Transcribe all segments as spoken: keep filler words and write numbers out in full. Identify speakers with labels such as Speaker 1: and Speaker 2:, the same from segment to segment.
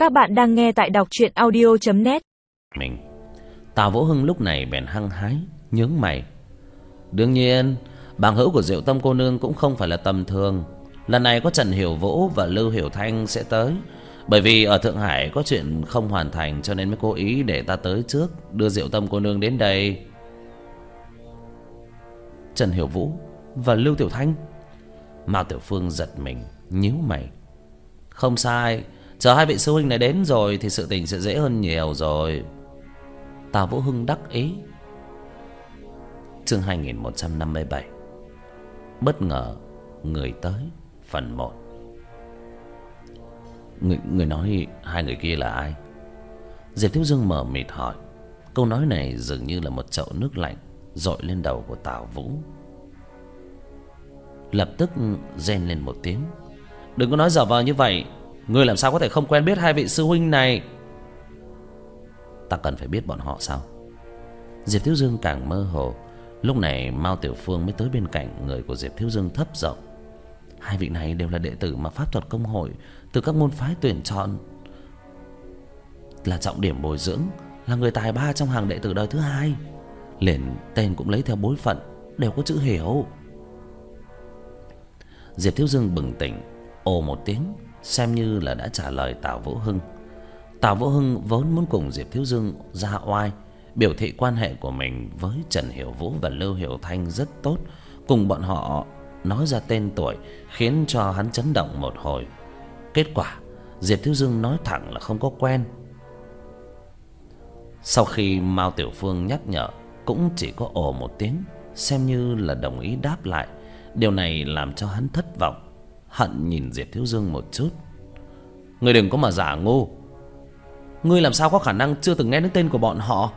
Speaker 1: Các bạn đang nghe tại đọc truyện audio chấm net.
Speaker 2: Mình Tào Vũ Hưng lúc này bèn hăng hái nhướng mày. Đương nhiên bằng hữu của Diệu Tâm cô nương cũng không phải là tầm thường. Lần này có Trần Hiểu Vũ và Lưu Hiểu Thanh sẽ tới. Bởi vì ở Thượng Hải có chuyện không hoàn thành, cho nên mới cố ý để ta tới trước, đưa Diệu Tâm cô nương đến đây. Trần Hiểu Vũ và Lưu Tiểu Thanh. Mao Tiểu Phương giật mình nhíu mày. Không sai, chờ hai vị sư huynh này đến rồi thì sự tình sẽ dễ hơn nhiều rồi. Tào Vũ Hưng đắc ý. Chương hai nghìn một trăm năm mươi bảy. Bất ngờ người tới, phần một. Người, người nói hai người kia là ai? Diệp Thiếu Dương mở mịt hỏi. Câu nói này dường như là một chậu nước lạnh dội lên đầu của Tào Vũ. Lập tức rên lên một tiếng. Đừng có nói dở vờ như vậy. Ngươi làm sao có thể không quen biết hai vị sư huynh này? Ta cần phải biết bọn họ sao? Diệp Thiếu Dương càng mơ hồ. Lúc này Mao Tiểu Phương mới tới bên cạnh người của Diệp Thiếu Dương thấp giọng. Hai vị này đều là đệ tử mà pháp thuật công hội từ các môn phái tuyển chọn, là trọng điểm bồi dưỡng, là người tài ba trong hàng đệ tử đời thứ hai. Liền tên cũng lấy theo bối phận, đều có chữ Hiểu. Diệp Thiếu Dương bừng tỉnh, ồ một tiếng, xem như là đã trả lời Tào Vũ Hưng. Tào Vũ Hưng vốn muốn cùng Diệp Thiếu Dương ra oai, biểu thị quan hệ của mình với Trần Hiểu Vũ và Lưu Hiểu Thanh rất tốt. Cùng bọn họ nói ra tên tuổi khiến cho hắn chấn động một hồi. Kết quả Diệp Thiếu Dương nói thẳng là không có quen. Sau khi Mao Tiểu Phương nhắc nhở, cũng chỉ có ồ một tiếng, xem như là đồng ý đáp lại. Điều này làm cho hắn thất vọng, hận nhìn Diệp Thiếu Dương một chút. Ngươi đừng có mà giả ngu. Ngươi làm sao có khả năng chưa từng nghe đến tên của bọn họ?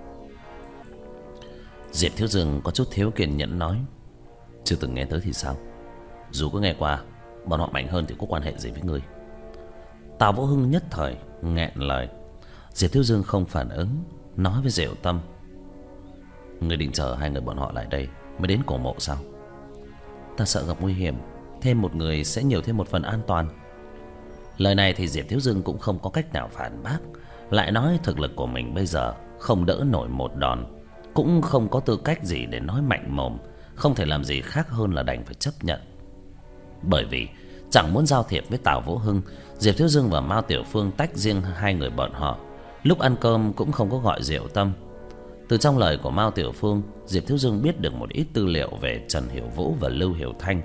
Speaker 2: Diệp Thiếu Dương có chút thiếu kiên nhẫn nói. Chưa từng nghe tới thì sao? Dù có nghe qua, bọn họ mạnh hơn thì có quan hệ gì với ngươi? Tào Vũ Hưng nhất thời nghẹn lời. Diệp Thiếu Dương không phản ứng, nói với Diệu Tâm. Ngươi định chờ hai người bọn họ lại đây mới đến cổ mộ sao? Ta sợ gặp nguy hiểm, thêm một người sẽ nhiều thêm một phần an toàn. Lời này thì Diệp Thiếu Dương cũng không có cách nào phản bác. Lại nói thực lực của mình bây giờ không đỡ nổi một đòn, cũng không có tư cách gì để nói mạnh mồm. Không thể làm gì khác hơn là đành phải chấp nhận. Bởi vì chẳng muốn giao thiệp với Tào Vũ Hưng, Diệp Thiếu Dương và Mao Tiểu Phương tách riêng hai người bọn họ. Lúc ăn cơm cũng không có gọi Diệu Tâm. Từ trong lời của Mao Tiểu Phương, Diệp Thiếu Dương biết được một ít tư liệu về Trần Hiểu Vũ và Lưu Hiểu Thanh.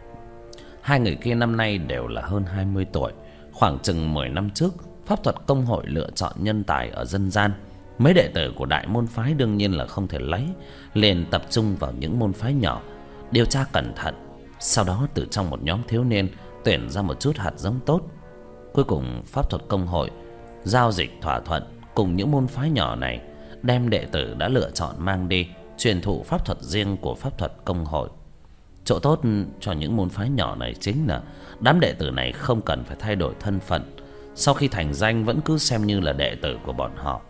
Speaker 2: Hai người kia năm nay đều là hơn hai mươi tuổi. Khoảng chừng mười năm trước, pháp thuật công hội lựa chọn nhân tài ở dân gian. Mấy đệ tử của đại môn phái đương nhiên là không thể lấy, liền tập trung vào những môn phái nhỏ, điều tra cẩn thận. Sau đó từ trong một nhóm thiếu niên tuyển ra một chút hạt giống tốt. Cuối cùng pháp thuật công hội giao dịch thỏa thuận cùng những môn phái nhỏ này, đem đệ tử đã lựa chọn mang đi truyền thụ pháp thuật riêng của pháp thuật công hội. Chỗ tốt cho những môn phái nhỏ này chính là đám đệ tử này không cần phải thay đổi thân phận, sau khi thành danh vẫn cứ xem như là đệ tử của bọn họ.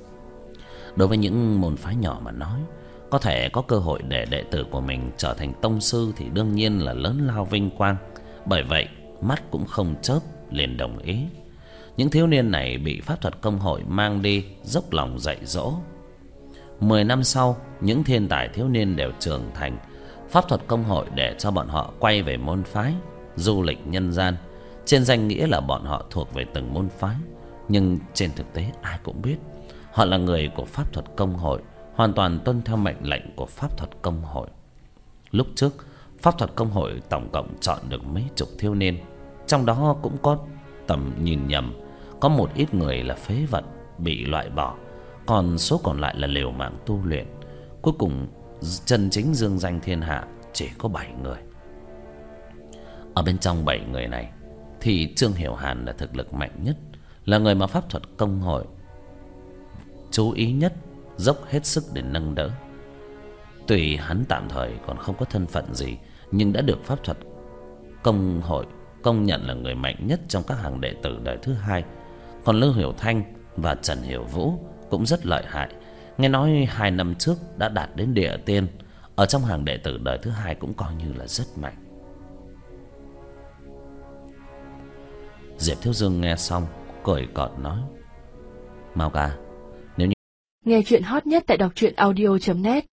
Speaker 2: Đối với những môn phái nhỏ mà nói, có thể có cơ hội để đệ tử của mình trở thành tông sư thì đương nhiên là lớn lao vinh quang. Bởi vậy mắt cũng không chớp liền đồng ý. Những thiếu niên này bị pháp thuật công hội mang đi dốc lòng dạy dỗ. Mười năm sau, những thiên tài thiếu niên đều trưởng thành. Pháp thuật công hội để cho bọn họ quay về môn phái, du lịch nhân gian. Trên danh nghĩa là bọn họ thuộc về từng môn phái, nhưng trên thực tế ai cũng biết họ là người của pháp thuật công hội, hoàn toàn tuân theo mệnh lệnh của pháp thuật công hội. Lúc trước, pháp thuật công hội tổng cộng chọn được mấy chục thiếu niên, trong đó cũng có tầm nhìn nhầm, có một ít người là phế vật bị loại bỏ, còn số còn lại là liều mạng tu luyện. Cuối cùng chân chính dương danh thiên hạ chỉ có bảy người. Ở bên trong bảy người này thì Trương Hiểu Hàn là thực lực mạnh nhất, là người mà pháp thuật công hội chú ý nhất, dốc hết sức để nâng đỡ. Tuy hắn tạm thời còn không có thân phận gì, nhưng đã được pháp thuật công hội công nhận là người mạnh nhất trong các hàng đệ tử đời thứ hai. Còn Lưu Hiểu Thanh và Trần Hiểu Vũ cũng rất lợi hại. Nghe nói hai năm trước đã đạt đến địa tiên, ở trong hàng đệ tử đời thứ hai cũng coi như là rất mạnh. Diệp Thiếu Dương nghe xong cười cợt nói: Mao ca, nếu như
Speaker 3: Nghe chuyện hot nhất tại đọc truyện audio chấm net.